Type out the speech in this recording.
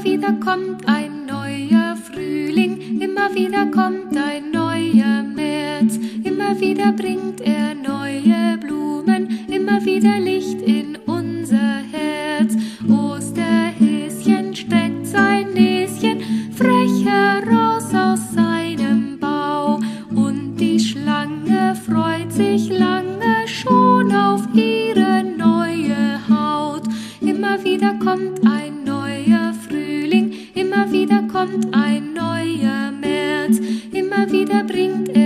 wieder kommt ein neuer Frühling, immer wieder kommt ein neuer März, immer wieder bringt er neue Blumen, immer wieder Licht in unser Herz. Osterhäschen streckt sein Näschen frech heraus aus seinem Bau, und die Schlange freut sich lange schon auf ihre neue Haut. Immer wieder kommt ein neuer Frühling, immer wieder kommt ein neuer März, immer wieder bringt